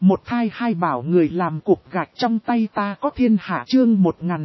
Một thai hai bảo người làm cục gạch trong tay ta có thiên hạ chương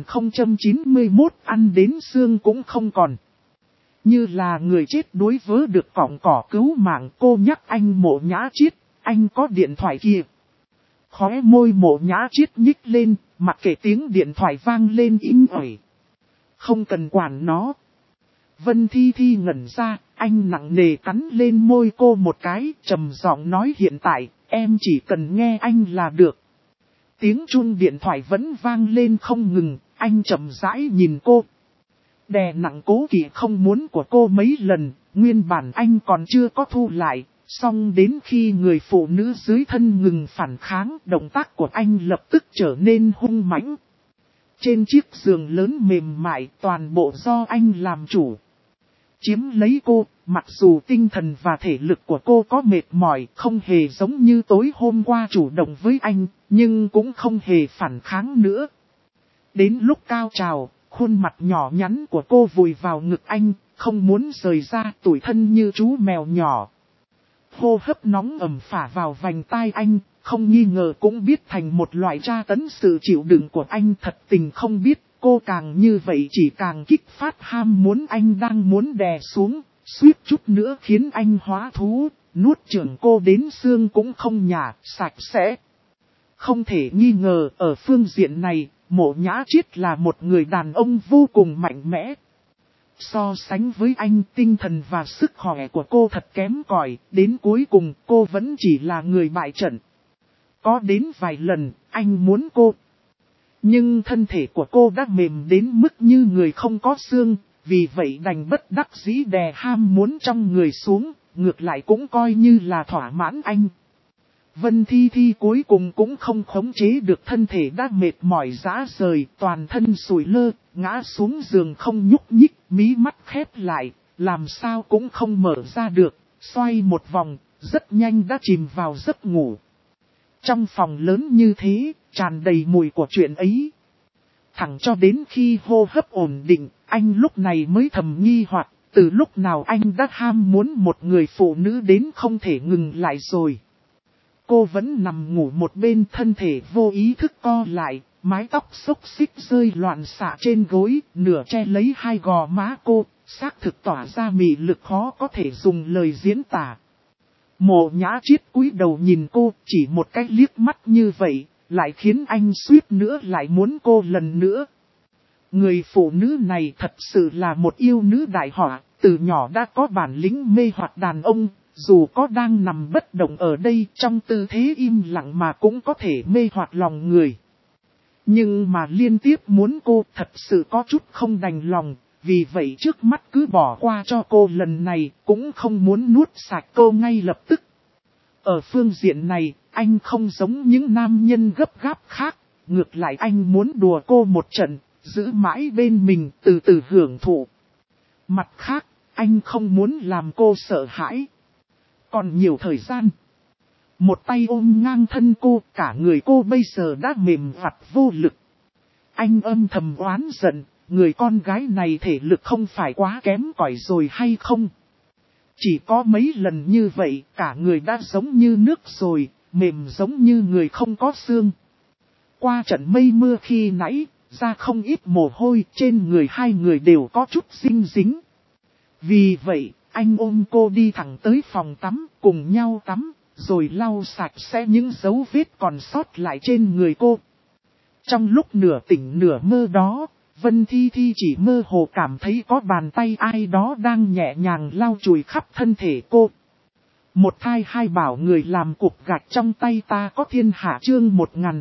1091 ăn đến xương cũng không còn. Như là người chết đuối vớ được cọng cỏ cứu mạng cô nhắc anh Mộ Nhã Chiết, anh có điện thoại kìa. Khóe môi Mộ Nhã Chiết nhích lên, mặc kệ tiếng điện thoại vang lên inh ỏi. Không cần quản nó. Vân Thi Thi ngẩn ra, anh nặng nề cắn lên môi cô một cái, trầm giọng nói hiện tại, em chỉ cần nghe anh là được. Tiếng chuông điện thoại vẫn vang lên không ngừng, anh chậm rãi nhìn cô. Đè nặng cố kỵ không muốn của cô mấy lần, nguyên bản anh còn chưa có thu lại, song đến khi người phụ nữ dưới thân ngừng phản kháng, động tác của anh lập tức trở nên hung mãnh. Trên chiếc giường lớn mềm mại toàn bộ do anh làm chủ. Chiếm lấy cô, mặc dù tinh thần và thể lực của cô có mệt mỏi, không hề giống như tối hôm qua chủ động với anh, nhưng cũng không hề phản kháng nữa. Đến lúc cao trào, khuôn mặt nhỏ nhắn của cô vùi vào ngực anh, không muốn rời ra, tủi thân như chú mèo nhỏ. Hô hấp nóng ẩm phả vào vành tai anh, không nghi ngờ cũng biết thành một loại tra tấn sự chịu đựng của anh. Thật tình không biết, cô càng như vậy chỉ càng kích phát ham muốn anh đang muốn đè xuống, suýt chút nữa khiến anh hóa thú, nuốt chửng cô đến xương cũng không nhả, sạch sẽ. Không thể nghi ngờ ở phương diện này, Mộ Nhã Chiết là một người đàn ông vô cùng mạnh mẽ. So sánh với anh, tinh thần và sức khỏe của cô thật kém cỏi, đến cuối cùng cô vẫn chỉ là người bại trận. Có đến vài lần, anh muốn cô. Nhưng thân thể của cô đã mềm đến mức như người không có xương, vì vậy đành bất đắc dĩ đè ham muốn trong người xuống, ngược lại cũng coi như là thỏa mãn anh. Vân Thi Thi cuối cùng cũng không khống chế được thân thể đã mệt mỏi rã rời, toàn thân sùi lơ, ngã xuống giường không nhúc nhích, mí mắt khép lại, làm sao cũng không mở ra được, xoay một vòng, rất nhanh đã chìm vào giấc ngủ. Trong phòng lớn như thế, tràn đầy mùi của chuyện ấy. Thẳng cho đến khi hô hấp ổn định, anh lúc này mới thầm nghi hoặc, từ lúc nào anh đã ham muốn một người phụ nữ đến không thể ngừng lại rồi. Cô vẫn nằm ngủ một bên, thân thể vô ý thức co lại, mái tóc xốc xích rơi loạn xạ trên gối, nửa che lấy hai gò má cô, xác thực tỏa ra mị lực khó có thể dùng lời diễn tả. Mộ Nhã Chiết cúi đầu nhìn cô, chỉ một cái liếc mắt như vậy, lại khiến anh suýt nữa lại muốn cô lần nữa. Người phụ nữ này thật sự là một yêu nữ đại họa, từ nhỏ đã có bản lĩnh mê hoặc đàn ông. Dù có đang nằm bất động ở đây trong tư thế im lặng mà cũng có thể mê hoặc lòng người. Nhưng mà liên tiếp muốn cô thật sự có chút không đành lòng, vì vậy trước mắt cứ bỏ qua cho cô lần này, cũng không muốn nuốt sạch cô ngay lập tức. Ở phương diện này, anh không giống những nam nhân gấp gáp khác, ngược lại anh muốn đùa cô một trận, giữ mãi bên mình từ từ hưởng thụ. Mặt khác, anh không muốn làm cô sợ hãi. Còn nhiều thời gian. Một tay ôm ngang thân cô, cả người cô bây giờ đã mềm vặt vô lực. Anh âm thầm oán giận, người con gái này thể lực không phải quá kém cỏi rồi hay không? Chỉ có mấy lần như vậy, cả người đã giống như nước rồi, mềm giống như người không có xương. Qua trận mây mưa khi nãy, ra không ít mồ hôi, trên người hai người đều có chút dinh dính. Vì vậy, anh ôm cô đi thẳng tới phòng tắm, cùng nhau tắm, rồi lau sạch sẽ những dấu vết còn sót lại trên người cô. Trong lúc nửa tỉnh nửa mơ đó, Vân Thi Thi chỉ mơ hồ cảm thấy có bàn tay ai đó đang nhẹ nhàng lau chùi khắp thân thể cô. Một thai hai bảo người làm cục gạch trong tay ta có thiên hạ chương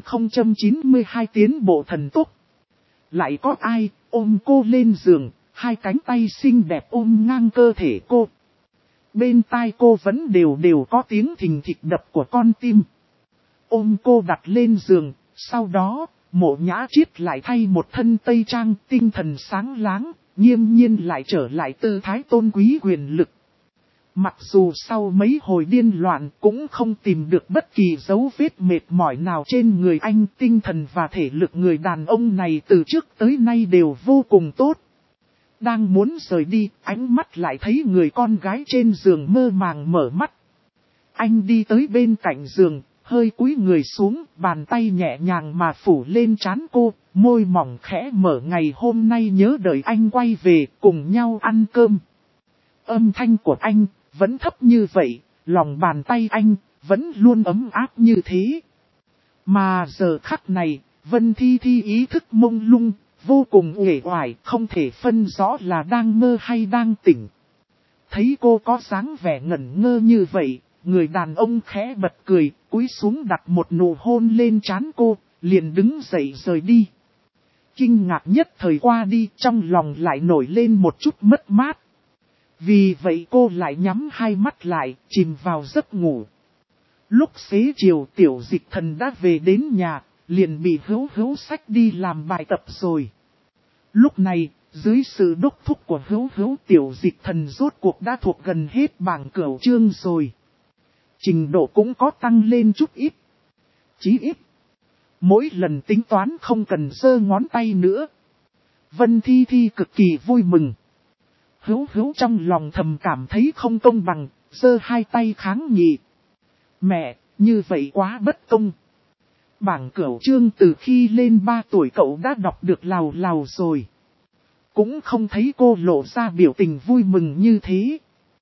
1092 tiến bộ thần tốc. Lại có ai ôm cô lên giường, hai cánh tay xinh đẹp ôm ngang cơ thể cô. Bên tai cô vẫn đều có tiếng thình thịch đập của con tim. Ôm cô đặt lên giường, sau đó, Mộ Nhã Chiết lại thay một thân tây trang, tinh thần sáng láng, nghiêm nhiên lại trở lại tư thái tôn quý quyền lực. Mặc dù sau mấy hồi điên loạn cũng không tìm được bất kỳ dấu vết mệt mỏi nào trên người anh, tinh thần và thể lực người đàn ông này từ trước tới nay đều vô cùng tốt. Đang muốn rời đi, ánh mắt lại thấy người con gái trên giường mơ màng mở mắt. Anh đi tới bên cạnh giường, hơi cúi người xuống, bàn tay nhẹ nhàng mà phủ lên trán cô, môi mỏng khẽ mở ngày hôm nay nhớ đợi anh quay về, cùng nhau ăn cơm. Âm thanh của anh, vẫn thấp như vậy, lòng bàn tay anh, vẫn luôn ấm áp như thế. Mà giờ khắc này, Vân Thi Thi ý thức mông lung, vô cùng uể oải, không thể phân rõ là đang mơ hay đang tỉnh. Thấy cô có dáng vẻ ngẩn ngơ như vậy, người đàn ông khẽ bật cười, cúi xuống đặt một nụ hôn lên trán cô, liền đứng dậy rời đi. Kinh ngạc nhất thời qua đi, trong lòng lại nổi lên một chút mất mát. Vì vậy cô lại nhắm hai mắt lại, chìm vào giấc ngủ. Lúc xế chiều Tiểu Dịch Thần đã về đến nhà, liền bị Hữu Hữu xách đi làm bài tập rồi. Lúc này, dưới sự đốc thúc của Hữu Hữu, Tiểu Dịch Thần rốt cuộc đã thuộc gần hết bảng cửu chương rồi. Trình độ cũng có tăng lên chút ít. Chí ít. Mỗi lần tính toán không cần giơ ngón tay nữa. Vân Thi Thi cực kỳ vui mừng. Hữu Hữu trong lòng thầm cảm thấy không công bằng, giơ hai tay kháng nghị. Mẹ, như vậy quá bất công. Bảng cửu chương từ khi lên 3 tuổi cậu đã đọc được lào lào rồi. Cũng không thấy cô lộ ra biểu tình vui mừng như thế.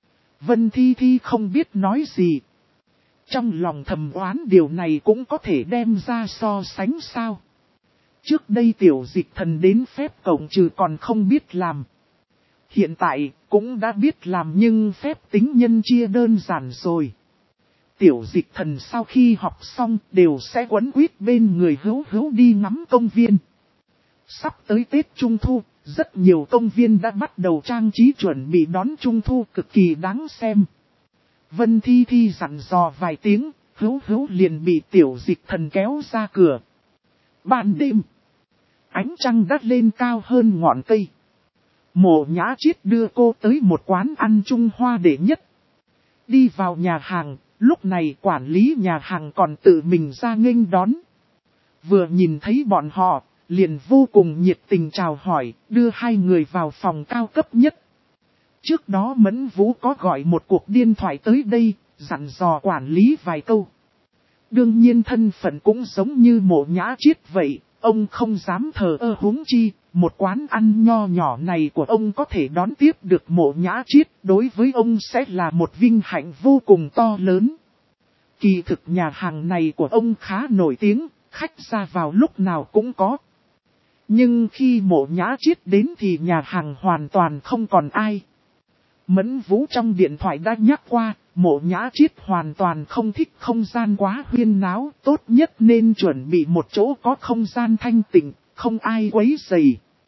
Vân Thi Thi không biết nói gì. Trong lòng thầm oán điều này cũng có thể đem ra so sánh sao. Trước đây Tiểu Dịch Thần đến phép cộng trừ còn không biết làm. Hiện tại cũng đã biết làm nhưng phép tính nhân chia đơn giản rồi. Tiểu Dịch Thần sau khi học xong đều sẽ quấn quýt bên người Hữu Hữu đi ngắm công viên. Sắp tới Tết Trung Thu, rất nhiều công viên đã bắt đầu trang trí chuẩn bị đón Trung Thu cực kỳ đáng xem. Vân Thi Thi dặn dò vài tiếng, Hữu Hữu liền bị Tiểu Dịch Thần kéo ra cửa. Ban đêm, ánh trăng đắt lên cao hơn ngọn cây. Mộ Nhã Chiết đưa cô tới một quán ăn Trung Hoa đệ nhất. Đi vào nhà hàng, lúc này quản lý nhà hàng còn tự mình ra nghênh đón. Vừa nhìn thấy bọn họ, liền vô cùng nhiệt tình chào hỏi, đưa hai người vào phòng cao cấp nhất. Trước đó Mẫn Vũ có gọi một cuộc điện thoại tới đây, dặn dò quản lý vài câu. Đương nhiên thân phận cũng giống như Mộ Nhã Chiết vậy, ông không dám thờ ơ huống chi, một quán ăn nho nhỏ này của ông có thể đón tiếp được Mộ Nhã Chiết, đối với ông sẽ là một vinh hạnh vô cùng to lớn. Kỳ thực nhà hàng này của ông khá nổi tiếng, khách ra vào lúc nào cũng có. Nhưng khi Mộ Nhã Chiết đến thì nhà hàng hoàn toàn không còn ai. Mẫn Vũ trong điện thoại đã nhắc qua, Mộ Nhã Chiết hoàn toàn không thích không gian quá huyên náo, tốt nhất nên chuẩn bị một chỗ có không gian thanh tịnh, không ai quấy rầy.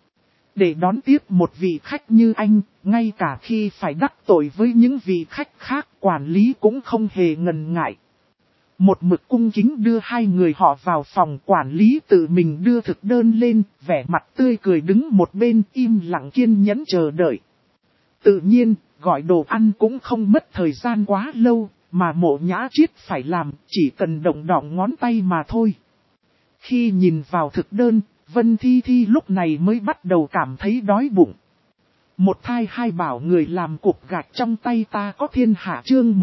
Để đón tiếp một vị khách như anh, ngay cả khi phải đắc tội với những vị khách khác, quản lý cũng không hề ngần ngại. Một mực cung kính đưa hai người họ vào phòng, quản lý tự mình đưa thực đơn lên, vẻ mặt tươi cười đứng một bên im lặng kiên nhẫn chờ đợi. Tự nhiên, gọi đồ ăn cũng không mất thời gian quá lâu, mà Mộ Nhã Chiết phải làm, chỉ cần động đọng ngón tay mà thôi. Khi nhìn vào thực đơn, Vân Thi Thi lúc này mới bắt đầu cảm thấy đói bụng. Một thai hai bảo người làm cục gạch trong tay ta có thiên hạ chương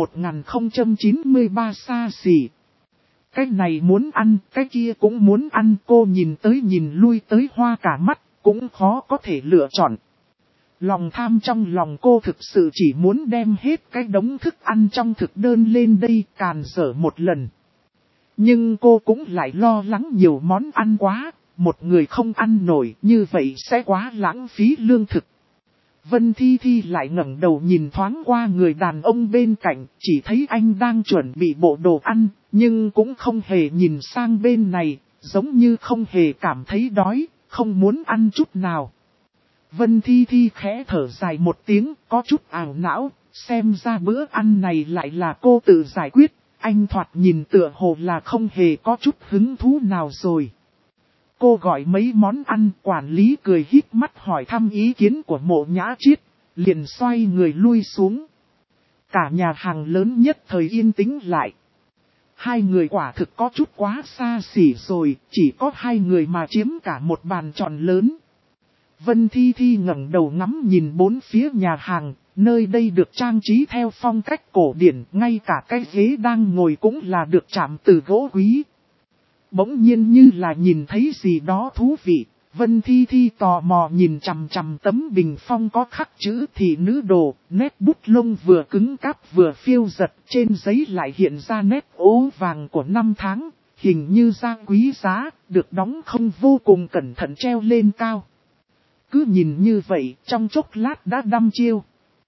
1093 xa xỉ. Cái này muốn ăn, cái kia cũng muốn ăn, cô nhìn tới nhìn lui tới hoa cả mắt, cũng khó có thể lựa chọn. Lòng tham trong lòng cô thực sự chỉ muốn đem hết cái đống thức ăn trong thực đơn lên đây càn dở một lần. Nhưng cô cũng lại lo lắng nhiều món ăn quá, một người không ăn nổi như vậy sẽ quá lãng phí lương thực. Vân Thi Thi lại ngẩng đầu nhìn thoáng qua người đàn ông bên cạnh, chỉ thấy anh đang chuẩn bị bộ đồ ăn, nhưng cũng không hề nhìn sang bên này, giống như không hề cảm thấy đói, không muốn ăn chút nào. Vân Thi Thi khẽ thở dài một tiếng, có chút ảo não, xem ra bữa ăn này lại là cô tự giải quyết, anh thoạt nhìn tựa hồ là không hề có chút hứng thú nào rồi. Cô gọi mấy món ăn, quản lý cười híp mắt hỏi thăm ý kiến của Mộ Nhã Chiết, liền xoay người lui xuống. Cả nhà hàng lớn nhất thời yên tĩnh lại. Hai người quả thực có chút quá xa xỉ rồi, chỉ có hai người mà chiếm cả một bàn tròn lớn. Vân Thi Thi ngẩng đầu ngắm nhìn bốn phía nhà hàng, nơi đây được trang trí theo phong cách cổ điển, ngay cả cái ghế đang ngồi cũng là được chạm từ gỗ quý. Bỗng nhiên như là nhìn thấy gì đó thú vị, Vân Thi Thi tò mò nhìn chằm chằm tấm bình phong có khắc chữ thị nữ đồ, nét bút lông vừa cứng cáp vừa phiêu giật, trên giấy lại hiện ra nét ố vàng của năm tháng, hình như da quý giá, được đóng không vô cùng cẩn thận treo lên cao. Cứ nhìn như vậy, trong chốc lát đã đăm chiêu.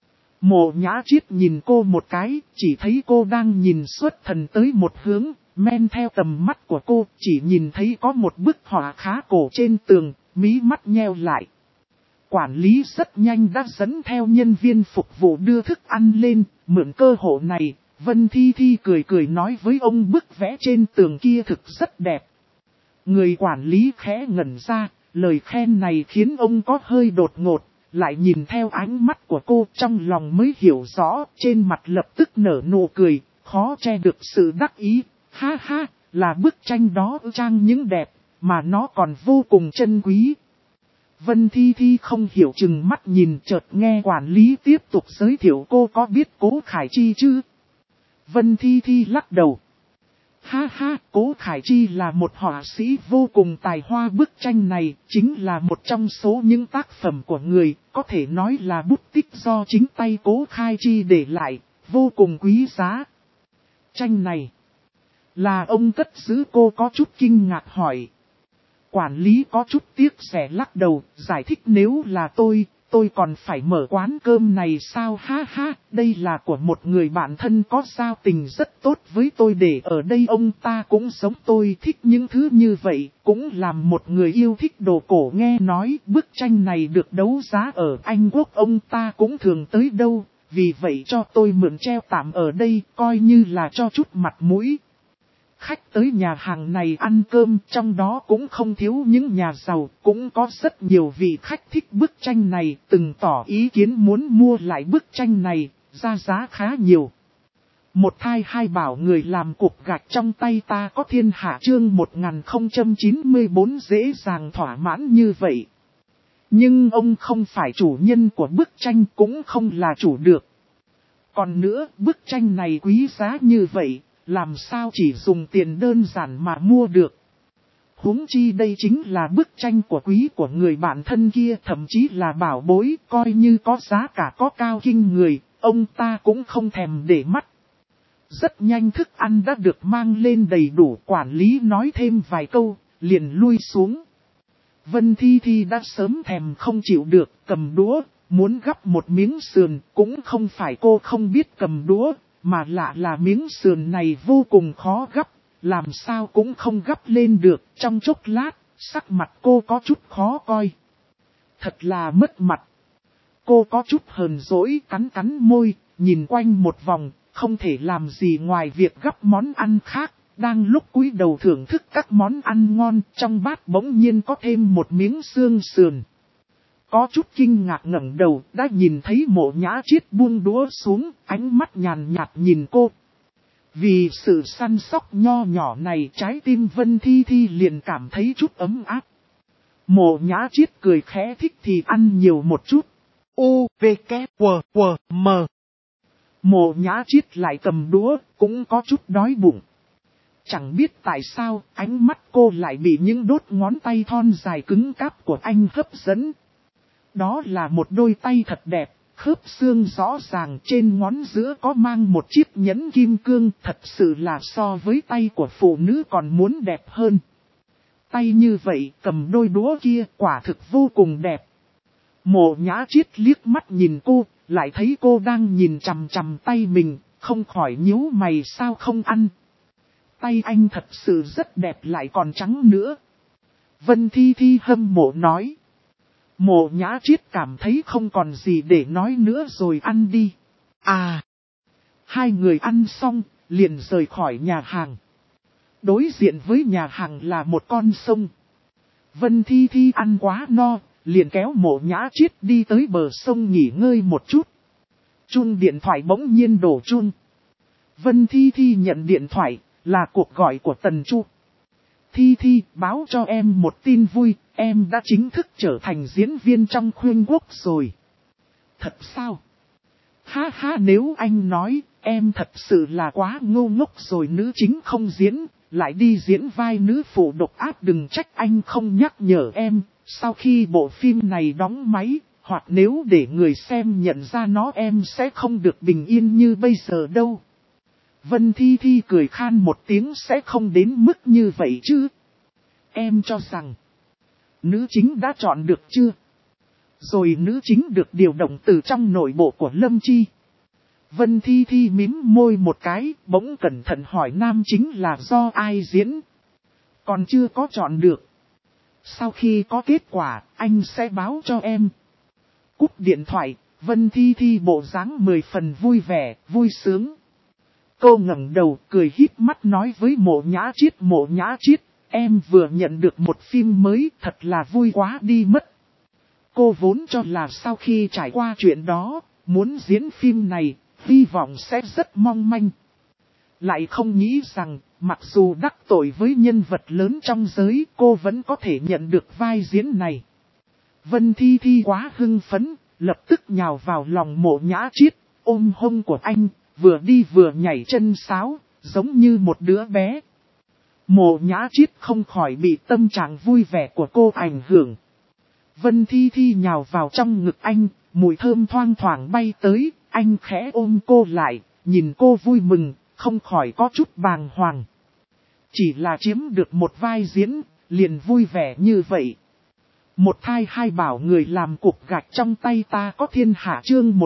Mộ Nhã Triết nhìn cô một cái, chỉ thấy cô đang nhìn xuất thần tới một hướng, men theo tầm mắt của cô, chỉ nhìn thấy có một bức họa khá cổ trên tường, mí mắt nheo lại. Quản lý rất nhanh đã dẫn theo nhân viên phục vụ đưa thức ăn lên, mượn cơ hội này, Vân Thi Thi cười cười nói với ông bức vẽ trên tường kia thực rất đẹp. Người quản lý khẽ ngẩn ra, lời khen này khiến ông có hơi đột ngột, lại nhìn theo ánh mắt của cô trong lòng mới hiểu rõ, trên mặt lập tức nở nụ cười, khó che được sự đắc ý. Ha ha, là bức tranh đó trang những đẹp, mà nó còn vô cùng chân quý. Vân Thi Thi không hiểu chừng mắt nhìn chợt nghe quản lý tiếp tục giới thiệu cô có biết Cố Khải Chi chứ? Vân Thi Thi lắc đầu. Ha ha, Cố Khải Chi là một họa sĩ vô cùng tài hoa, bức tranh này chính là một trong số những tác phẩm của người, có thể nói là bút tích do chính tay Cố Khải Chi để lại, vô cùng quý giá. Tranh này là ông cất giữ, cô có chút kinh ngạc hỏi. Quản lý có chút tiếc rẻ lắc đầu, giải thích nếu là tôi còn phải mở quán cơm này sao, ha ha, đây là của một người bạn thân có giao tình rất tốt với tôi, để ở đây ông ta cũng giống tôi, thích những thứ như vậy, cũng làm một người yêu thích đồ cổ. Nghe nói bức tranh này được đấu giá ở Anh Quốc, ông ta cũng thường tới đâu, vì vậy cho tôi mượn treo tạm ở đây, coi như là cho chút mặt mũi. Khách tới nhà hàng này ăn cơm, trong đó cũng không thiếu những nhà giàu, cũng có rất nhiều vị khách thích bức tranh này, từng tỏ ý kiến muốn mua lại bức tranh này, ra giá khá nhiều. Một thai hai bảo người làm cục gạch trong tay ta có thiên hạ, chương 1094 dễ dàng thỏa mãn như vậy. Nhưng ông không phải chủ nhân của bức tranh, cũng không là chủ được. Còn nữa, bức tranh này quý giá như vậy, làm sao chỉ dùng tiền đơn giản mà mua được. Huống chi đây chính là bức tranh của quý của người bạn thân kia, thậm chí là bảo bối, coi như có giá cả có cao kinh người, ông ta cũng không thèm để mắt. Rất nhanh thức ăn đã được mang lên đầy đủ, quản lý nói thêm vài câu, liền lui xuống. Vân Thi Thi đã sớm thèm không chịu được, cầm đũa, muốn gắp một miếng sườn, cũng không phải cô không biết cầm đũa, mà lạ là miếng sườn này vô cùng khó gắp, làm sao cũng không gắp lên được, trong chốc lát, sắc mặt cô có chút khó coi. Thật là mất mặt. Cô có chút hờn dỗi, cắn môi, nhìn quanh một vòng, không thể làm gì ngoài việc gắp món ăn khác. Đang lúc cúi đầu thưởng thức các món ăn ngon, trong bát bỗng nhiên có thêm một miếng xương sườn. Có chút kinh ngạc ngẩng đầu, đã nhìn thấy Mộ Nhã Triết buông đũa xuống, ánh mắt nhàn nhạt nhìn cô. Vì sự săn sóc nho nhỏ này, trái tim Vân Thi Thi liền cảm thấy chút ấm áp. Mộ Nhã Triết cười khẽ, thích thì ăn nhiều một chút. U, V, K, W, W, M. Mộ Nhã Triết lại cầm đũa, cũng có chút đói bụng. Chẳng biết tại sao, ánh mắt cô lại bị những đốt ngón tay thon dài cứng cáp của anh hấp dẫn. Đó là một đôi tay thật đẹp, khớp xương rõ ràng, trên ngón giữa có mang một chiếc nhẫn kim cương, thật sự là so với tay của phụ nữ còn muốn đẹp hơn. Tay như vậy, cầm đôi đũa kia, quả thực vô cùng đẹp. Mộ Nhã Triết liếc mắt nhìn cô, lại thấy cô đang nhìn chằm chằm tay mình, không khỏi nhíu mày, sao không ăn. Tay anh thật sự rất đẹp lại còn trắng nữa. Vân Thi Thi hâm mộ nói. Mộ Nhã Triết cảm thấy không còn gì để nói nữa rồi, ăn đi. À! Hai người ăn xong, liền rời khỏi nhà hàng. Đối diện với nhà hàng là một con sông. Vân Thi Thi ăn quá no, liền kéo Mộ Nhã Triết đi tới bờ sông nghỉ ngơi một chút. Chuông điện thoại bỗng nhiên đổ chuông. Vân Thi Thi nhận điện thoại, là cuộc gọi của Tần Chu. Thi Thi, báo cho em một tin vui, em đã chính thức trở thành diễn viên trong Khuynh Quốc rồi. Thật sao? Ha ha, nếu anh nói, em thật sự là quá ngu ngốc rồi, nữ chính không diễn, lại đi diễn vai nữ phụ độc ác, đừng trách anh không nhắc nhở em. Sau khi bộ phim này đóng máy, hoặc nếu để người xem nhận ra nó, em sẽ không được bình yên như bây giờ đâu. Vân Thi Thi cười khan một tiếng, sẽ không đến mức như vậy chứ. Em cho rằng, nữ chính đã chọn được chưa? Rồi nữ chính được điều động từ trong nội bộ của Lâm Chi. Vân Thi Thi mím môi một cái, bỗng cẩn thận hỏi nam chính là do ai diễn. Còn chưa có chọn được. Sau khi có kết quả, anh sẽ báo cho em. Cúp điện thoại, Vân Thi Thi bộ dáng 10 phần vui vẻ, vui sướng. Cô ngẩng đầu cười híp mắt nói với Mộ Nhã Chiết, Mộ Nhã Chiết, em vừa nhận được một phim mới, thật là vui quá đi mất. Cô vốn cho là sau khi trải qua chuyện đó, muốn diễn phim này, hy vọng sẽ rất mong manh. Lại không nghĩ rằng, mặc dù đắc tội với nhân vật lớn trong giới, cô vẫn có thể nhận được vai diễn này. Vân Thi Thi quá hưng phấn, lập tức nhào vào lòng Mộ Nhã Chiết, ôm hông của anh, vừa đi vừa nhảy chân sáo, giống như một đứa bé. Mộ Nhã Chiết không khỏi bị tâm trạng vui vẻ của cô ảnh hưởng. Vân Thi Thi nhào vào trong ngực anh, mùi thơm thoang thoảng bay tới, anh khẽ ôm cô lại, nhìn cô vui mừng, không khỏi có chút bàng hoàng. Chỉ là chiếm được một vai diễn, liền vui vẻ như vậy. Một thai hai bảo người làm cục gạch trong tay ta có thiên hạ, chương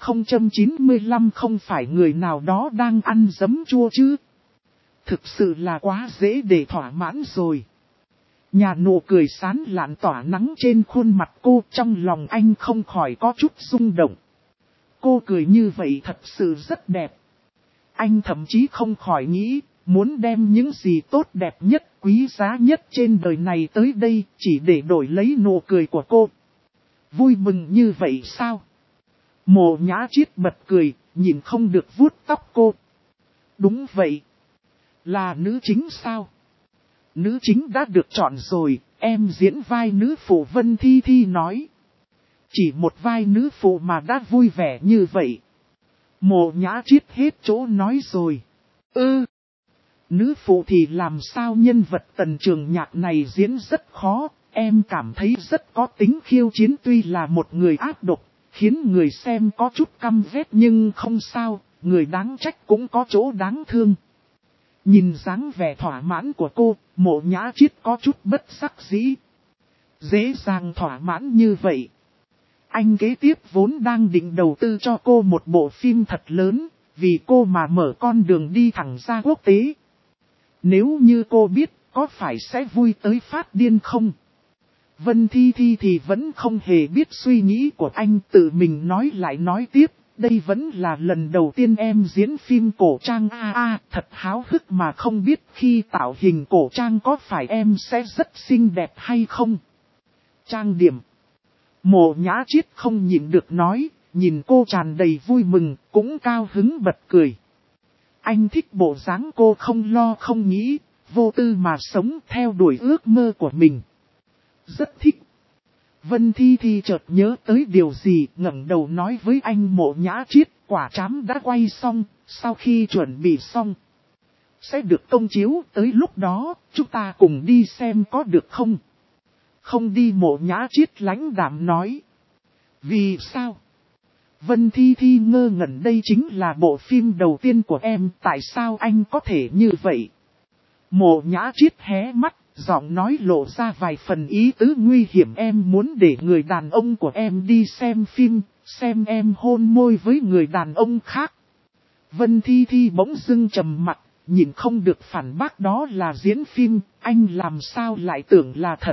1095, không phải người nào đó đang ăn giấm chua chứ. Thực sự là quá dễ để thỏa mãn rồi. Nhà nụ cười sán lạn tỏa nắng trên khuôn mặt cô, trong lòng anh không khỏi có chút rung động. Cô cười như vậy thật sự rất đẹp. Anh thậm chí không khỏi nghĩ, muốn đem những gì tốt đẹp nhất, quý giá nhất trên đời này tới đây, chỉ để đổi lấy nụ cười của cô. Vui mừng như vậy sao? Mộ Nhã Chiết bật cười, nhìn không được vuốt tóc cô. Đúng vậy. Là nữ chính sao? Nữ chính đã được chọn rồi, em diễn vai nữ phụ, Vân Thi Thi nói. Chỉ một vai nữ phụ mà đã vui vẻ như vậy. Mộ Nhã Chiết hết chỗ nói rồi. Nữ phụ thì làm sao, nhân vật Tần Trường Nhạc này diễn rất khó, em cảm thấy rất có tính khiêu chiến, tuy là một người ác độc, khiến người xem có chút căm ghét nhưng không sao, người đáng trách cũng có chỗ đáng thương. Nhìn dáng vẻ thỏa mãn của cô, Mộ Nhã Chiết có chút bất đắc dĩ. Dễ dàng thỏa mãn như vậy. Anh kế tiếp vốn đang định đầu tư cho cô một bộ phim thật lớn, vì cô mà mở con đường đi thẳng ra quốc tế. Nếu như cô biết, có phải sẽ vui tới phát điên không? Vân Thi Thi thì vẫn không hề biết suy nghĩ của anh, tự mình nói lại nói tiếp. Đây vẫn là lần đầu tiên em diễn phim cổ trang thật háo hức mà không biết khi tạo hình cổ trang có phải em sẽ rất xinh đẹp hay không? Trang điểm. Mộ Nhã Chiết không nhịn được nói, nhìn cô tràn đầy vui mừng, cũng cao hứng bật cười. Anh thích bộ dáng cô không lo không nghĩ, vô tư mà sống theo đuổi ước mơ của mình. Rất thích. Vân Thi Thi chợt nhớ tới điều gì, ngẩng đầu nói với anh Mộ Nhã Chiết, quả trám đã quay xong, sau khi chuẩn bị xong sẽ được công chiếu, tới lúc đó chúng ta cùng đi xem có được không? Không đi, Mộ Nhã Chiết lãnh đạm nói. Vì sao? Vân Thi Thi ngơ ngẩn, đây chính là bộ phim đầu tiên của em, tại sao anh có thể như vậy? Mộ Nhã Chiết hé mắt, giọng nói lộ ra vài phần ý tứ nguy hiểm, em muốn để người đàn ông của em đi xem phim, xem em hôn môi với người đàn ông khác. Vân Thi Thi bỗng dưng trầm mặt, nhìn không được phản bác, đó là diễn phim, anh làm sao lại tưởng là thật.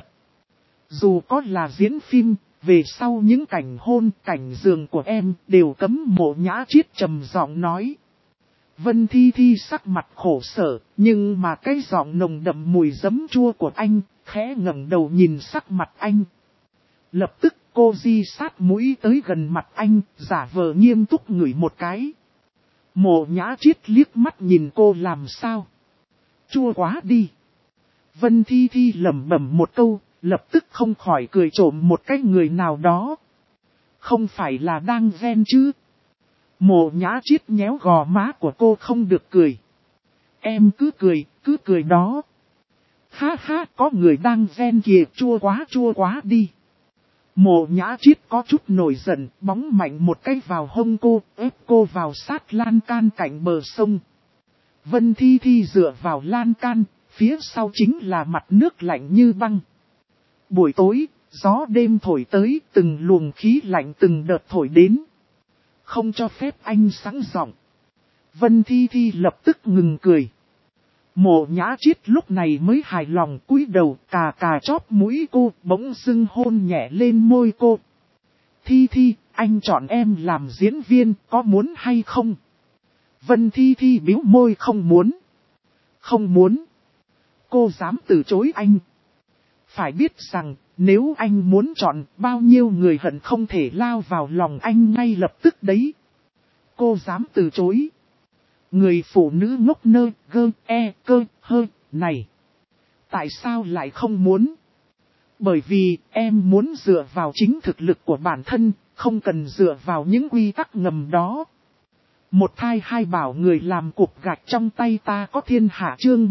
Dù có là diễn phim, về sau những cảnh hôn, cảnh giường của em đều cấm, Mộ Nhã Chiết trầm giọng nói. Vân Thi Thi sắc mặt khổ sở, nhưng mà cái giọng nồng đậm mùi giấm chua của anh, khẽ ngẩng đầu nhìn sắc mặt anh. Lập tức cô di sát mũi tới gần mặt anh, giả vờ nghiêm túc ngửi một cái. Mộ Nhã Chiết liếc mắt nhìn cô, làm sao? Chua quá đi. Vân Thi Thi lẩm bẩm một câu, lập tức không khỏi cười trộm một cái, người nào đó. Không phải là đang ghen chứ? Mộ Nhã Chiết nhéo gò má của cô không được cười. Em cứ cười đó. Ha ha, có người đang ven kìa, chua quá đi. Mộ Nhã Chiết có chút nổi giận, bóng mạnh một cái vào hông cô, ép cô vào sát lan can cạnh bờ sông. Vân Thi Thi dựa vào lan can, phía sau chính là mặt nước lạnh như băng. Buổi tối, gió đêm thổi tới, từng luồng khí lạnh từng đợt thổi đến. Không cho phép anh sẵn giọng. Vân Thi Thi lập tức ngừng cười. Mộ Nhã Chiết lúc này mới hài lòng cúi đầu cà chóp mũi cô, bỗng dưng hôn nhẹ lên môi cô. Thi Thi, anh chọn em làm diễn viên, có muốn hay không? Vân Thi Thi bĩu môi không muốn. Không muốn. Cô dám từ chối anh. Phải biết rằng, nếu anh muốn chọn, bao nhiêu người hận không thể lao vào lòng anh ngay lập tức đấy. Cô dám từ chối. Người phụ nữ ngốc nơ, cơ, hơ, này. Tại sao lại không muốn? Bởi vì em muốn dựa vào chính thực lực của bản thân, không cần dựa vào những quy tắc ngầm đó. Một thai hai bảo người làm cục gạch trong tay ta có thiên hạ chương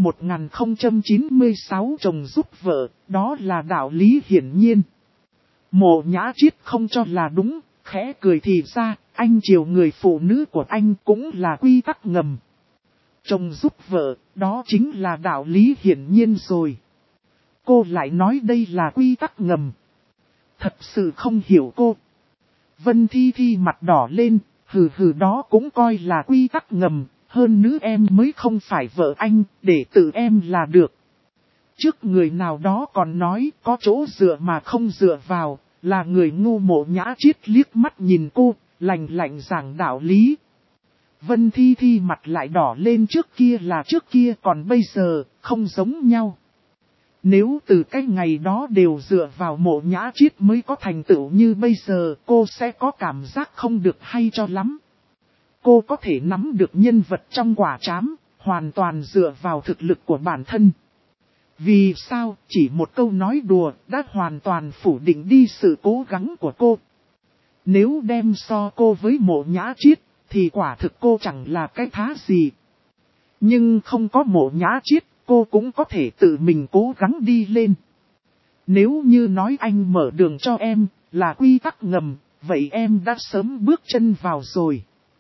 1096 chồng giúp vợ, đó là đạo lý hiển nhiên. Mộ Nhã Chiết không cho là đúng, khẽ cười thì ra, anh chiều người phụ nữ của anh cũng là quy tắc ngầm. Chồng giúp vợ, đó chính là đạo lý hiển nhiên rồi. Cô lại nói đây là quy tắc ngầm. Thật sự không hiểu cô. Vân Thi Thi mặt đỏ lên, hừ đó cũng coi là quy tắc ngầm, hơn nữa em mới không phải vợ anh, để tự em là được. Trước người nào đó còn nói có chỗ dựa mà không dựa vào, là người ngu. Mộ Nhã Chiết liếc mắt nhìn cô, lạnh giảng đạo lý. Vân Thi Thi mặt lại đỏ lên, trước kia là trước kia còn bây giờ, không giống nhau. Nếu từ cái ngày đó đều dựa vào Mộ Nhã Chiết mới có thành tựu như bây giờ, cô sẽ có cảm giác không được hay cho lắm. Cô có thể nắm được nhân vật trong quả trám, hoàn toàn dựa vào thực lực của bản thân. Vì sao, chỉ một câu nói đùa đã hoàn toàn phủ định đi sự cố gắng của cô. Nếu đem so cô với Mộ Nhã Chiết, thì quả thực cô chẳng là cái thá gì. Nhưng không có Mộ Nhã Chiết, cô cũng có thể tự mình cố gắng đi lên. Nếu như nói anh mở đường cho em, là quy tắc ngầm, vậy em đã sớm bước chân vào rồi.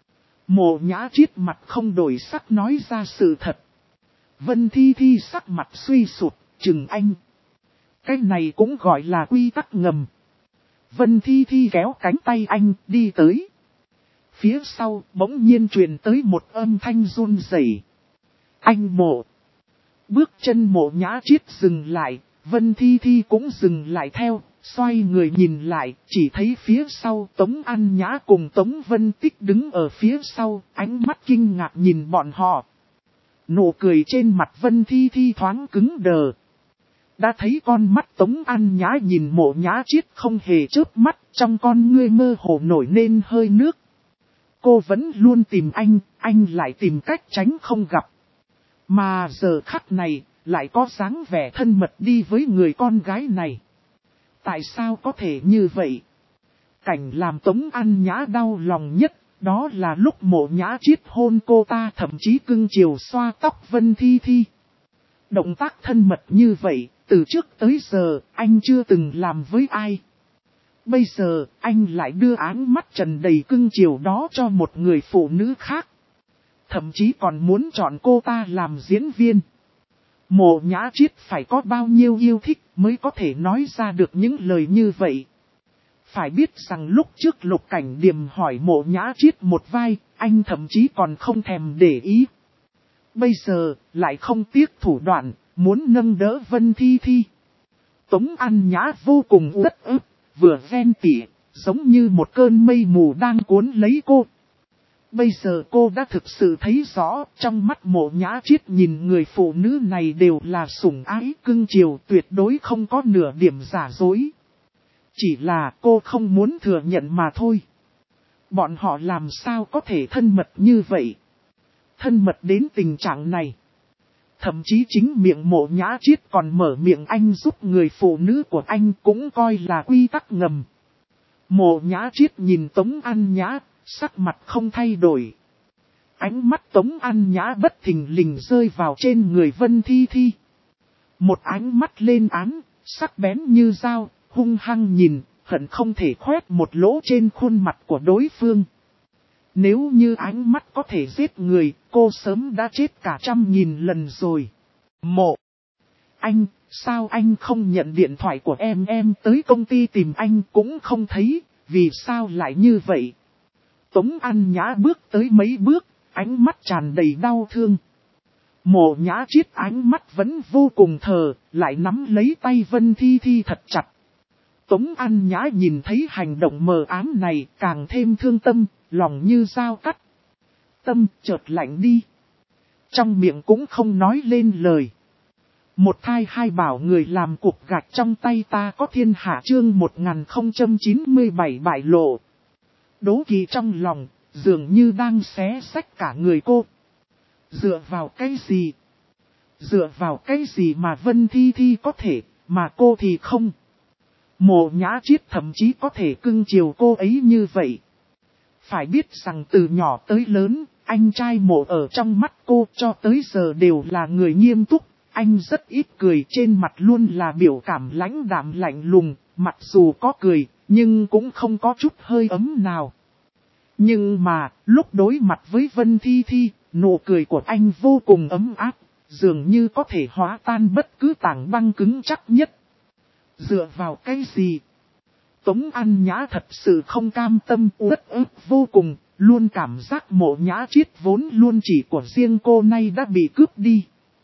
Mộ Nhã Chiết mặt không đổi sắc nói ra sự thật. Vân Thi Thi sắc mặt suy sụp, chừng anh. Cái này cũng gọi là quy tắc ngầm. Vân Thi Thi kéo cánh tay anh đi tới. Phía sau bỗng nhiên truyền tới một âm thanh run rẩy. Anh Mộ. Bước chân Mộ Nhã Chiết dừng lại, Vân Thi Thi cũng dừng lại theo, xoay người nhìn lại, chỉ thấy phía sau Tống An Nhã cùng Tống Vân Tích đứng ở phía sau, ánh mắt kinh ngạc nhìn bọn họ. Nụ cười trên mặt Vân Thi Thi thoáng cứng đờ. Đã thấy con mắt Tống An Nhã nhìn Mộ Nhã Chiết không hề chớp mắt, trong con ngươi mơ hồ nổi lên hơi nước. Cô vẫn luôn tìm anh lại tìm cách tránh không gặp. Mà giờ khắc này, lại có dáng vẻ thân mật đi với người con gái này. Tại sao có thể như vậy? Cảnh làm Tống An Nhã đau lòng nhất, đó là lúc Mộ Nhã Chiết hôn cô ta, thậm chí cưng chiều xoa tóc Vân Thi Thi. Động tác thân mật như vậy, từ trước tới giờ, anh chưa từng làm với ai. Bây giờ, anh lại đưa áng mắt trần đầy cưng chiều đó cho một người phụ nữ khác. Thậm chí còn muốn chọn cô ta làm diễn viên. Mộ Nhã Chiết phải có bao nhiêu yêu thích mới có thể nói ra được những lời như vậy. Phải biết rằng lúc trước Lục Cảnh Điềm hỏi Mộ Nhã Chiết một vai, anh thậm chí còn không thèm để ý. Bây giờ, lại không tiếc thủ đoạn, muốn nâng đỡ Vân Thi Thi. Tống An Nhã vô cùng uất ức, vừa ghen tị, giống như một cơn mây mù đang cuốn lấy cô. Bây giờ cô đã thực sự thấy rõ, trong mắt Mộ Nhã Chiết nhìn người phụ nữ này đều là sủng ái cưng chiều, tuyệt đối không có nửa điểm giả dối. Chỉ là cô không muốn thừa nhận mà thôi. Bọn họ làm sao có thể thân mật như vậy? Thân mật đến tình trạng này. Thậm chí chính miệng Mộ Nhã Chiết còn mở miệng anh giúp người phụ nữ của anh cũng coi là quy tắc ngầm. Mộ Nhã Chiết nhìn Tống An Nhã, sắc mặt không thay đổi. Ánh mắt Tống An Nhã bất thình lình rơi vào trên người Vân Thi Thi. Một ánh mắt lên án, sắc bén như dao, hung hăng nhìn, hận không thể khoét một lỗ trên khuôn mặt của đối phương. Nếu như ánh mắt có thể giết người, cô sớm đã chết cả 100.000 lần rồi. Mộ! Anh, sao anh không nhận điện thoại của em tới công ty tìm anh cũng không thấy, vì sao lại như vậy? Tống An Nhã bước tới mấy bước, ánh mắt tràn đầy đau thương. Mộ Nhã Triết ánh mắt vẫn vô cùng thờ, lại nắm lấy tay Vân Thi Thi thật chặt. Tống An Nhã nhìn thấy hành động mờ ám này càng thêm thương tâm, lòng như dao cắt. Tâm chợt lạnh đi. Trong miệng cũng không nói lên lời. Một thai hai bảo người làm cục gạch trong tay ta có thiên hạ chương 1097 bại lộ. Đố kỵ trong lòng, dường như đang xé xách cả người cô. Dựa vào cái gì? Dựa vào cái gì mà Vân Thi Thi có thể, mà cô thì không? Mộ Nhã Triết thậm chí có thể cưng chiều cô ấy như vậy. Phải biết rằng từ nhỏ tới lớn, anh trai Mộ ở trong mắt cô cho tới giờ đều là người nghiêm túc. Anh rất ít cười, trên mặt luôn là biểu cảm lãnh đạm lạnh lùng, mặc dù có cười, nhưng cũng không có chút hơi ấm nào. Nhưng mà, lúc đối mặt với Vân Thi Thi, nụ cười của anh vô cùng ấm áp, dường như có thể hóa tan bất cứ tảng băng cứng chắc nhất. Dựa vào cái gì? Tống An Nhã thật sự không cam tâm, uất ức vô cùng, luôn cảm giác Mộ Nhã Triết vốn luôn chỉ của riêng cô nay đã bị cướp đi.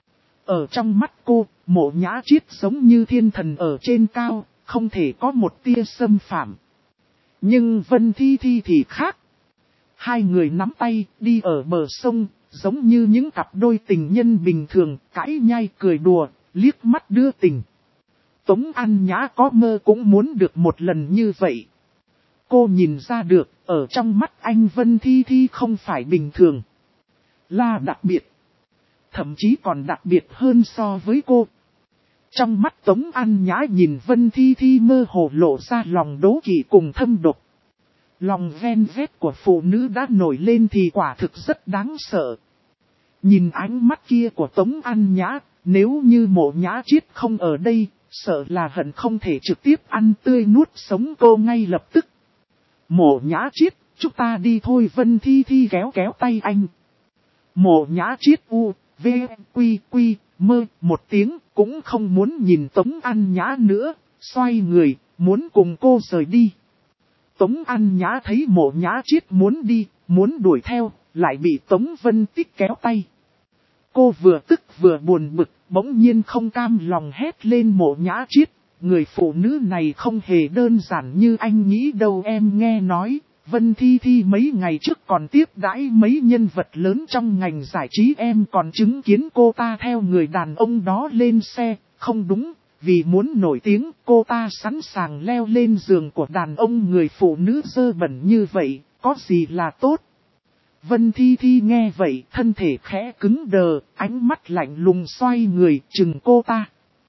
Ở trong mắt cô, Mộ Nhã Triết giống như thiên thần ở trên cao, không thể có một tia xâm phạm. Nhưng Vân Thi Thi thì khác. Hai người nắm tay, đi ở bờ sông, giống như những cặp đôi tình nhân bình thường, cãi nhai cười đùa, liếc mắt đưa tình. Tống An Nhã có mơ cũng muốn được một lần như vậy. Cô nhìn ra được, ở trong mắt anh Vân Thi Thi không phải bình thường. Là đặc biệt. Thậm chí còn đặc biệt hơn so với cô. Trong mắt Tống An Nhã nhìn Vân Thi Thi mơ hồ lộ ra lòng đố kỵ cùng thâm độc. Lòng ven vét của phụ nữ đã nổi lên thì quả thực rất đáng sợ. Nhìn ánh mắt kia của Tống An Nhã, nếu như Mộ Nhã Triết không ở đây, sợ là hận không thể trực tiếp ăn tươi nuốt sống cô ngay lập tức. Mộ Nhã Triết, chúng ta đi thôi. Vân Thi Thi kéo kéo tay anh. Mộ Nhã Triết v, quy, mơ một tiếng, cũng không muốn nhìn Tống An Nhã nữa, xoay người, muốn cùng cô rời đi. Tống An Nhã thấy Mộ Nhã Triết muốn đi, muốn đuổi theo, lại bị Tống Vân Tích kéo tay. Cô vừa tức vừa buồn bực, bỗng nhiên không cam lòng hét lên Mộ Nhã Triết, người phụ nữ này không hề đơn giản như anh nghĩ đâu. Em nghe nói, Vân Thi Thi mấy ngày trước còn tiếp đãi mấy nhân vật lớn trong ngành giải trí, em còn chứng kiến cô ta theo người đàn ông đó lên xe, không đúng, vì muốn nổi tiếng cô ta sẵn sàng leo lên giường của đàn ông. Người phụ nữ dơ bẩn như vậy, có gì là tốt? Vân Thi Thi nghe vậy, thân thể khẽ cứng đờ, ánh mắt lạnh lùng xoay người, chừng cô ta.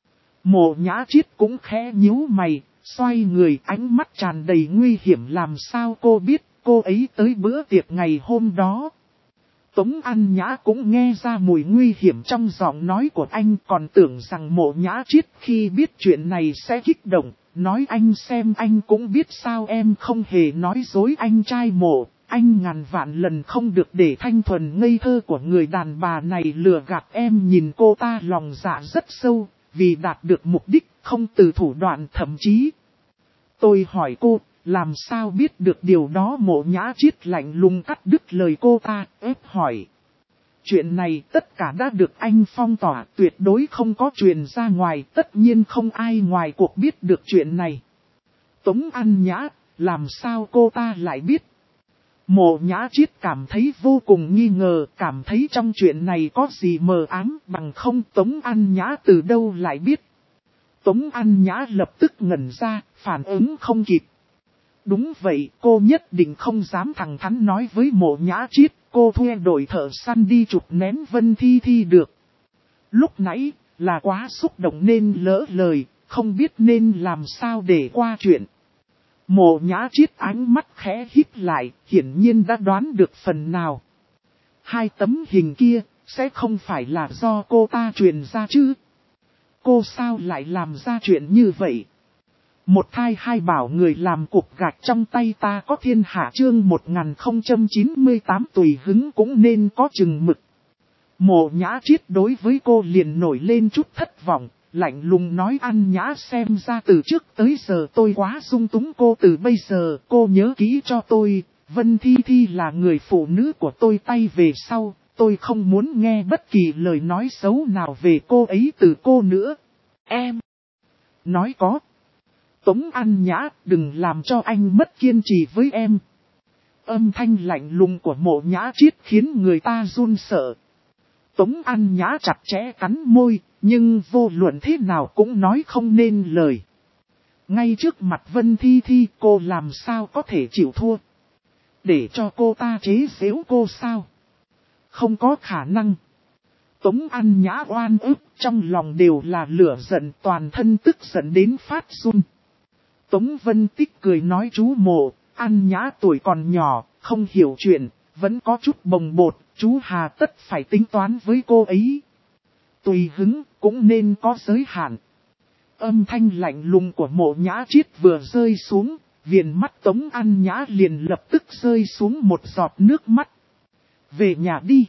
Mộ Nhã Triết cũng khẽ nhíu mày, xoay người, ánh mắt tràn đầy nguy hiểm. Làm sao cô biết cô ấy tới bữa tiệc ngày hôm đó? Tống An Nhã cũng nghe ra mùi nguy hiểm trong giọng nói của anh, còn tưởng rằng Mộ Nhã Triết khi biết chuyện này sẽ kích động, nói anh xem anh cũng biết sao. Em không hề nói dối anh trai Mộ, anh ngàn vạn lần không được để thanh thuần ngây thơ của người đàn bà này lừa gạt em. Nhìn cô ta lòng dạ rất sâu, vì đạt được mục đích, không từ thủ đoạn. Thậm chí, tôi hỏi cô, làm sao biết được điều đó? Mộ Nhã Triết lạnh lùng cắt đứt lời cô ta, ép hỏi. Chuyện này tất cả đã được anh phong tỏa, tuyệt đối không có truyền ra ngoài, tất nhiên không ai ngoài cuộc biết được chuyện này. Tống An Nhã, làm sao cô ta lại biết? Mộ Nhã Triết cảm thấy vô cùng nghi ngờ, cảm thấy trong chuyện này có gì mờ ám, bằng không Tống An Nhã từ đâu lại biết. Tống An Nhã lập tức ngẩn ra, phản ứng không kịp. Đúng vậy, cô nhất định không dám thẳng thắn nói với Mộ Nhã Triết, cô thuê đội thợ săn đi chụp nén Vân Thi Thi được. Lúc nãy, là quá xúc động nên lỡ lời, không biết nên làm sao để qua chuyện. Mộ Nhã Triết ánh mắt khẽ híp lại, hiển nhiên đã đoán được phần nào. Hai tấm hình kia, sẽ không phải là do cô ta truyền ra chứ? Cô sao lại làm ra chuyện như vậy? Một thai hai bảo người làm cục gạch trong tay ta có thiên hạ chương 1098 tùy hứng cũng nên có chừng mực. Mộ Nhã Triết đối với cô liền nổi lên chút thất vọng, lạnh lùng nói An Nhã xem ra từ trước tới giờ tôi quá dung túng cô, từ bây giờ cô nhớ kỹ cho tôi, Vân Thi Thi là người phụ nữ của tôi, tay về sau, tôi không muốn nghe bất kỳ lời nói xấu nào về cô ấy từ cô nữa. Em nói có. Tống An Nhã, đừng làm cho anh mất kiên trì với em. Âm thanh lạnh lùng của Mộ Nhã Triết khiến người ta run sợ. Tống An Nhã chặt chẽ cắn môi, nhưng vô luận thế nào cũng nói không nên lời. Ngay trước mặt Vân Thi Thi cô làm sao có thể chịu thua. Để cho cô ta chế giễu cô sao? Không có khả năng. Tống An Nhã oan ức, trong lòng đều là lửa giận, toàn thân tức giận đến phát run. Tống Vân Tích cười nói chú Mộ, An Nhã tuổi còn nhỏ, không hiểu chuyện, vẫn có chút bồng bột, chú hà tất phải tính toán với cô ấy. Tùy hứng, cũng nên có giới hạn. Âm thanh lạnh lùng của Mộ Nhã Triết vừa rơi xuống, viền mắt Tống An Nhã liền lập tức rơi xuống một giọt nước mắt. Về nhà đi.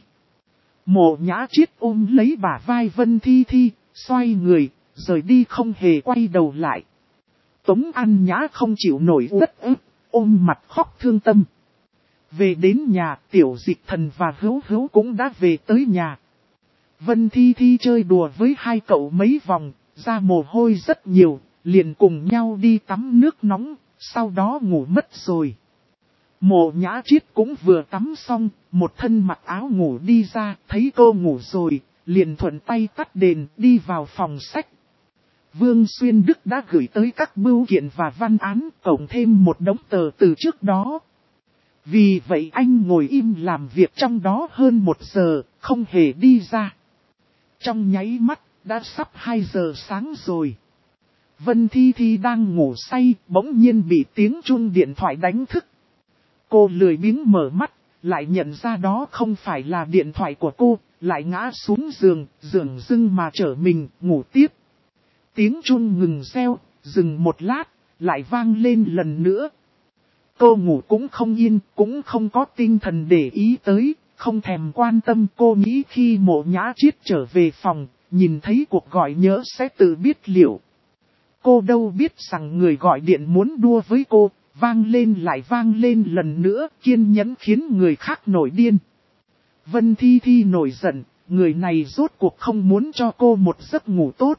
Mộ Nhã Triết ôm lấy bả vai Vân Thi Thi, xoay người, rời đi không hề quay đầu lại. Tống An Nhã không chịu nổi uất ức, ôm mặt khóc thương tâm. Về đến nhà, Tiểu Dịch Thần và Hữu Hữu cũng đã về tới nhà. Vân Thi Thi chơi đùa với hai cậu mấy vòng, ra mồ hôi rất nhiều, liền cùng nhau đi tắm nước nóng, sau đó ngủ mất rồi. Mộ Nhã Triết cũng vừa tắm xong, một thân mặc áo ngủ đi ra, thấy cô ngủ rồi, liền thuận tay tắt đèn đi vào phòng sách. Vương Xuyên Đức đã gửi tới các bưu kiện và văn án, cộng thêm một đống tờ từ trước đó. Vì vậy anh ngồi im làm việc trong đó hơn 1 giờ, không hề đi ra. Trong nháy mắt, đã sắp 2 giờ sáng rồi. Vân Thi Thi đang ngủ say, bỗng nhiên bị tiếng chuông điện thoại đánh thức. Cô lười biếng mở mắt, lại nhận ra đó không phải là điện thoại của cô, lại ngã xuống giường, dửng dưng mà trở mình, ngủ tiếp. Tiếng chuông ngừng reo, dừng một lát, lại vang lên lần nữa. Cô ngủ cũng không yên, cũng không có tinh thần để ý tới, không thèm quan tâm. Cô nghĩ khi Mộ Nhã Triết trở về phòng, nhìn thấy cuộc gọi nhớ sẽ tự biết liệu. Cô đâu biết rằng người gọi điện muốn đua với cô, vang lên lại vang lên lần nữa, kiên nhẫn khiến người khác nổi điên. Vân Thi Thi nổi giận, người này rốt cuộc không muốn cho cô một giấc ngủ tốt.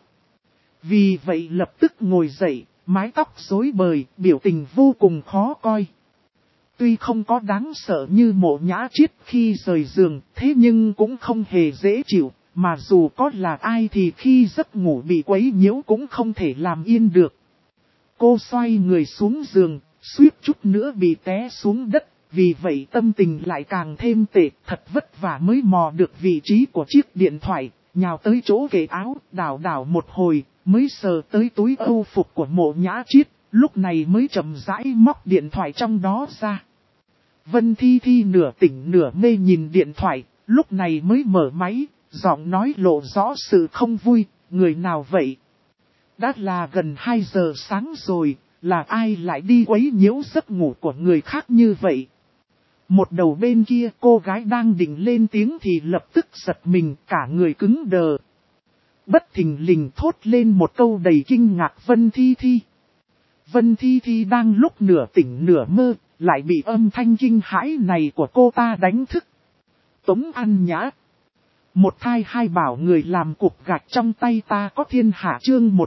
Vì vậy lập tức ngồi dậy, mái tóc rối bời, biểu tình vô cùng khó coi. Tuy không có đáng sợ như Mộ Nhã Triết khi rời giường, thế nhưng cũng không hề dễ chịu, mà dù có là ai thì khi giấc ngủ bị quấy nhiễu cũng không thể làm yên được. Cô xoay người xuống giường, suýt chút nữa bị té xuống đất, vì vậy tâm tình lại càng thêm tệ, thật vất vả mới mò được vị trí của chiếc điện thoại, nhào tới chỗ kệ áo, đảo đảo một hồi, mới sờ tới túi âu phục của Mộ Nhã Triết, lúc này mới chậm rãi móc điện thoại trong đó ra. Vân Thi Thi nửa tỉnh nửa mê nhìn điện thoại, lúc này mới mở máy, giọng nói lộ rõ sự không vui, người nào vậy? Đã là gần 2 giờ sáng rồi, là ai lại đi quấy nhiễu giấc ngủ của người khác như vậy? Một đầu bên kia cô gái đang định lên tiếng thì lập tức giật mình, cả người cứng đờ. Bất thình lình thốt lên một câu đầy kinh ngạc Vân Thi Thi. Vân Thi Thi đang lúc nửa tỉnh nửa mơ, lại bị âm thanh kinh hãi này của cô ta đánh thức. Tống An Nhã. Một thai hai bảo người làm cục gạch trong tay ta có thiên hạ chương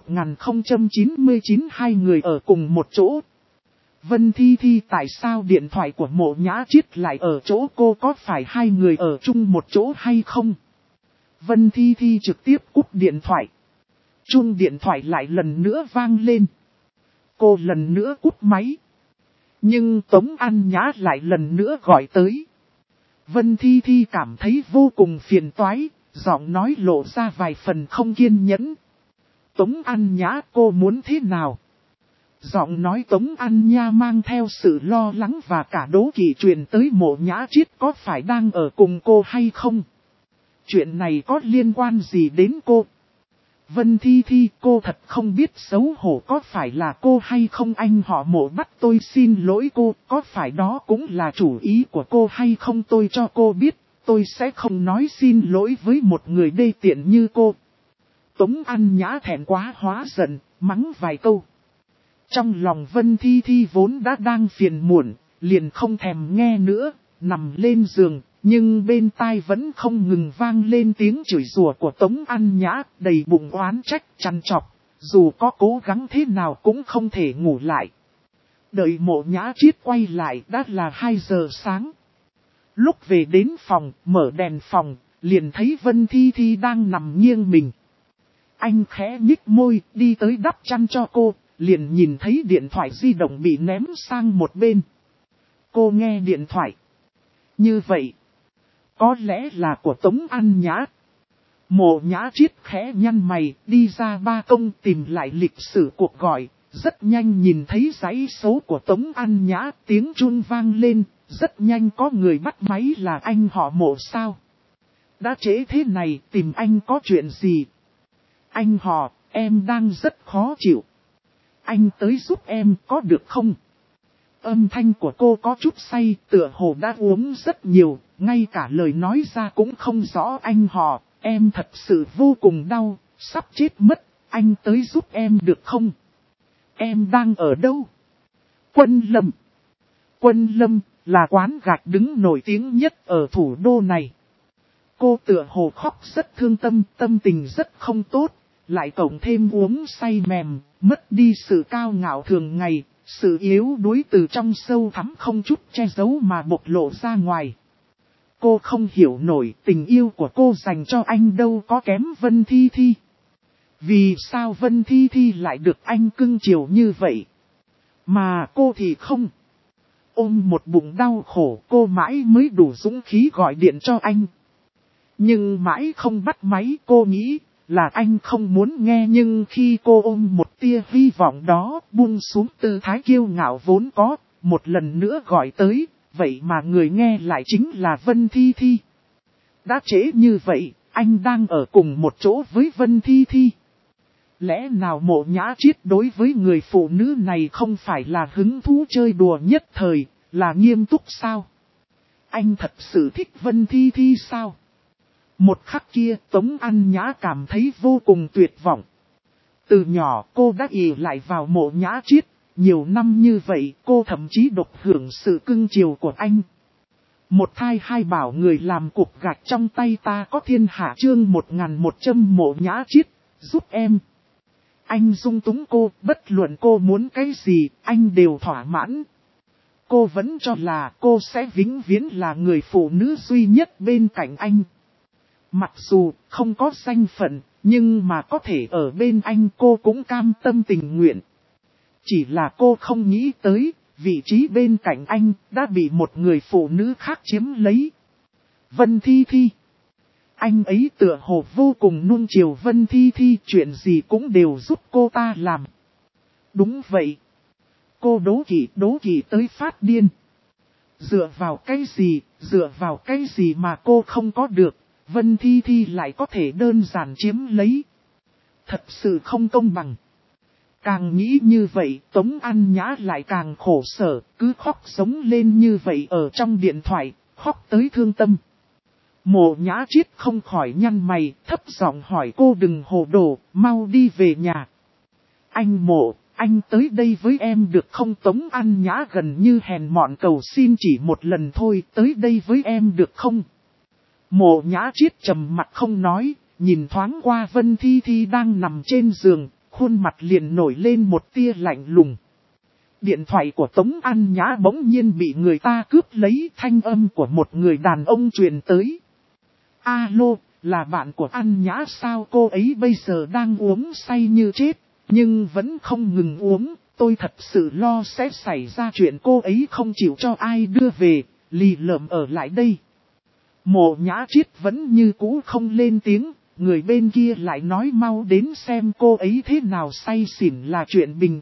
1099 hai người ở cùng một chỗ. Vân Thi Thi tại sao điện thoại của Mộ Nhã Triết lại ở chỗ cô, có phải hai người ở chung một chỗ hay không? Vân Thi Thi trực tiếp cúp điện thoại. Chuông điện thoại lại lần nữa vang lên. Cô lần nữa cúp máy. Nhưng Tống An Nhã lại lần nữa gọi tới. Vân Thi Thi cảm thấy vô cùng phiền toái, giọng nói lộ ra vài phần không kiên nhẫn. Tống An Nhã, cô muốn thế nào? Giọng nói Tống An Nha mang theo sự lo lắng và cả đố kỵ truyền tới Mộ Nhã Chiết có phải đang ở cùng cô hay không? Chuyện này có liên quan gì đến cô? Vân Thi Thi, cô thật không biết xấu hổ, có phải là cô hay không? Anh họ Mộ bắt tôi xin lỗi cô, có phải đó cũng là chủ ý của cô hay không? Tôi cho cô biết, tôi sẽ không nói xin lỗi với một người đê tiện như cô. Tống An Nhã thẹn quá hóa giận, mắng vài câu. Trong lòng Vân Thi Thi vốn đã đang phiền muộn, liền không thèm nghe nữa, nằm lên giường, nhưng bên tai vẫn không ngừng vang lên tiếng chửi rủa của Tống An Nhã, đầy bụng oán trách trằn trọc, dù có cố gắng thế nào cũng không thể ngủ lại. Đợi Mộ Nhã Chiết quay lại đã là 2 giờ sáng. Lúc về đến phòng, mở đèn phòng, liền thấy Vân Thi Thi đang nằm nghiêng mình. Anh khẽ nhích môi, đi tới đắp chăn cho cô, liền nhìn thấy điện thoại di động bị ném sang một bên. Cô nghe điện thoại. Như vậy, có lẽ là của Tống An Nhã. Mộ Nhã Chiết khẽ nhăn mày, đi ra ban công tìm lại lịch sử cuộc gọi. Rất nhanh nhìn thấy dãy số của Tống An Nhã, tiếng chuông vang lên. Rất nhanh có người bắt máy, là anh họ Mộ sao? Đã trễ thế này, tìm anh có chuyện gì? Anh họ, em đang rất khó chịu. Anh tới giúp em có được không? Âm thanh của cô có chút say, tựa hồ đã uống rất nhiều, ngay cả lời nói ra cũng không rõ. Anh họ, em thật sự vô cùng đau, sắp chết mất, anh tới giúp em được không? Em đang ở đâu? Quân Lâm. Quân Lâm là quán gạch đứng nổi tiếng nhất ở thủ đô này. Cô tựa hồ khóc rất thương tâm, tâm tình rất không tốt, lại cộng thêm uống say mềm, mất đi sự cao ngạo thường ngày, sự yếu đuối từ trong sâu thẳm không chút che giấu mà bộc lộ ra ngoài. Cô không hiểu nổi tình yêu của cô dành cho anh đâu có kém Vân Thi Thi. Vì sao Vân Thi Thi lại được anh cưng chiều như vậy? Mà cô thì không. Ôm một bụng đau khổ, cô mãi mới đủ dũng khí gọi điện cho anh. Nhưng mãi không bắt máy, cô nghĩ là anh không muốn nghe, nhưng khi cô ôm một tia hy vọng đó, buông xuống tư thái kiêu ngạo vốn có, một lần nữa gọi tới, vậy mà người nghe lại chính là Vân Thi Thi. Đã trễ như vậy, anh đang ở cùng một chỗ với Vân Thi Thi. Lẽ nào Mộ Nhã Chiết đối với người phụ nữ này không phải là hứng thú chơi đùa nhất thời, là nghiêm túc sao? Anh thật sự thích Vân Thi Thi sao? Một khắc kia Tống An Nhã cảm thấy vô cùng tuyệt vọng. Từ nhỏ cô đã ỷ lại vào Mộ Nhã Chiết, nhiều năm như vậy cô thậm chí độc hưởng sự cưng chiều của anh. Một thai hai bảo người làm cục gạch trong tay ta có thiên hạ chương 1100 Mộ Nhã Chiết, giúp em. Anh dung túng cô, bất luận cô muốn cái gì, anh đều thỏa mãn. Cô vẫn cho là cô sẽ vĩnh viễn là người phụ nữ duy nhất bên cạnh anh. Mặc dù không có danh phận, nhưng mà có thể ở bên anh cô cũng cam tâm tình nguyện. Chỉ là cô không nghĩ tới, vị trí bên cạnh anh đã bị một người phụ nữ khác chiếm lấy. Vân Thi Thi. Anh ấy tựa hồ vô cùng nuông chiều Vân Thi Thi, chuyện gì cũng đều giúp cô ta làm. Đúng vậy. Cô đố kỵ tới phát điên. Dựa vào cái gì mà cô không có được, Vân Thi Thi lại có thể đơn giản chiếm lấy. Thật sự không công bằng. Càng nghĩ như vậy, Tống An Nhã lại càng khổ sở, cứ khóc sống lên như vậy ở trong điện thoại, khóc tới thương tâm. Mộ Nhã Chiết không khỏi nhăn mày, thấp giọng hỏi cô đừng hồ đồ, mau đi về nhà. Anh Mộ, anh tới đây với em được không? Tống An Nhã gần như hèn mọn cầu xin chỉ một lần thôi, tới đây với em được không? Mộ Nhã Chiết trầm mặt không nói, nhìn thoáng qua Vân Thi Thi đang nằm trên giường, khuôn mặt liền nổi lên một tia lạnh lùng. Điện thoại của Tống An Nhã bỗng nhiên bị người ta cướp lấy, thanh âm của một người đàn ông truyền tới. Alo, là bạn của An Nhã sao? Cô ấy bây giờ đang uống say như chết, nhưng vẫn không ngừng uống, tôi thật sự lo sẽ xảy ra chuyện cô ấy không chịu cho ai đưa về, lì lợm ở lại đây. Mộ Nhã Chiết vẫn như cũ không lên tiếng, người bên kia lại nói mau đến xem cô ấy thế nào, say xỉn là chuyện bình thường,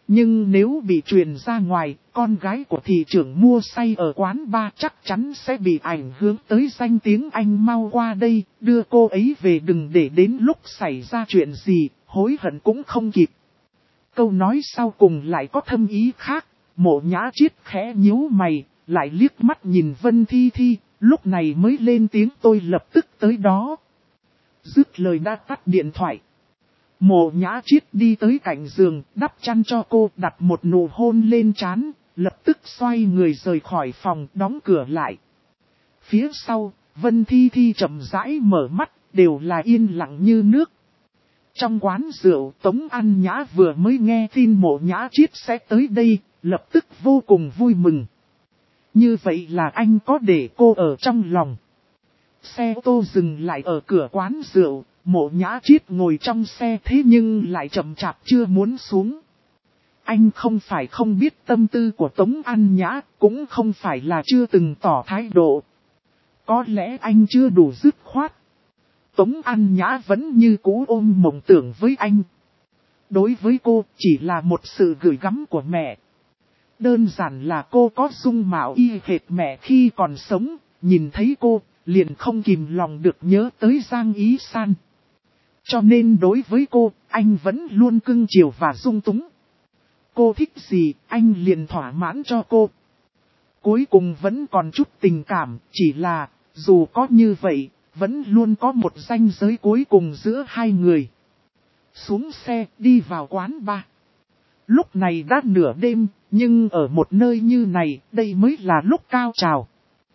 Nhưng nếu bị truyền ra ngoài, con gái của thị trưởng mua say ở quán bar chắc chắn sẽ bị ảnh hưởng tới danh tiếng. Anh mau qua đây, đưa cô ấy về, đừng để đến lúc xảy ra chuyện gì, hối hận cũng không kịp. Câu nói sau cùng lại có thâm ý khác. Mộ Nhã Chiết khẽ nhíu mày, lại liếc mắt nhìn Vân Thi Thi, lúc này mới lên tiếng, tôi lập tức tới đó. Dứt lời đã tắt điện thoại. Mộ Nhã Chiết đi tới cạnh giường, đắp chăn cho cô, đặt một nụ hôn lên trán, lập tức xoay người rời khỏi phòng, đóng cửa lại. Phía sau, Vân Thi Thi chậm rãi mở mắt, đều là yên lặng như nước. Trong quán rượu, Tống An Nhã vừa mới nghe tin Mộ Nhã Chiết sẽ tới đây, lập tức vô cùng vui mừng. Như vậy là anh có để cô ở trong lòng. Xe ô tô dừng lại ở cửa quán rượu, Mộ Nhã Chiết ngồi trong xe thế nhưng lại chậm chạp chưa muốn xuống. Anh không phải không biết tâm tư của Tống An Nhã, cũng không phải là chưa từng tỏ thái độ. Có lẽ anh chưa đủ dứt khoát. Tống An Nhã vẫn như cũ ôm mộng tưởng với anh. Đối với cô chỉ là một sự gửi gắm của mẹ. Đơn giản là cô có dung mạo y hệt mẹ khi còn sống, nhìn thấy cô, liền không kìm lòng được nhớ tới Giang Ý San. Cho nên đối với cô, anh vẫn luôn cưng chiều và dung túng. Cô thích gì, anh liền thỏa mãn cho cô. Cuối cùng vẫn còn chút tình cảm, chỉ là, dù có như vậy, vẫn luôn có một ranh giới cuối cùng giữa hai người. Xuống xe, đi vào quán bar. Lúc này đã nửa đêm, nhưng ở một nơi như này, đây mới là lúc cao trào.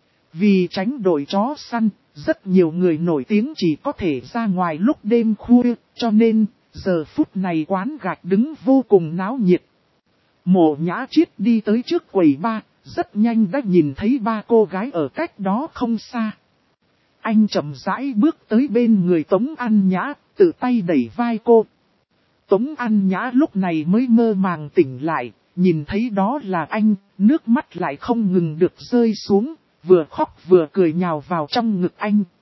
Vì tránh đội chó săn, rất nhiều người nổi tiếng chỉ có thể ra ngoài lúc đêm khuya, cho nên, giờ phút này quán gạch đứng vô cùng náo nhiệt. Mộ Nhã Chiết đi tới trước quầy bar, rất nhanh đã nhìn thấy ba cô gái ở cách đó không xa. Anh chậm rãi bước tới bên người Tống An Nhã, tự tay đẩy vai cô. Tống An Nhã lúc này mới mơ màng tỉnh lại, nhìn thấy đó là anh, nước mắt lại không ngừng được rơi xuống, vừa khóc vừa cười nhào vào trong ngực anh.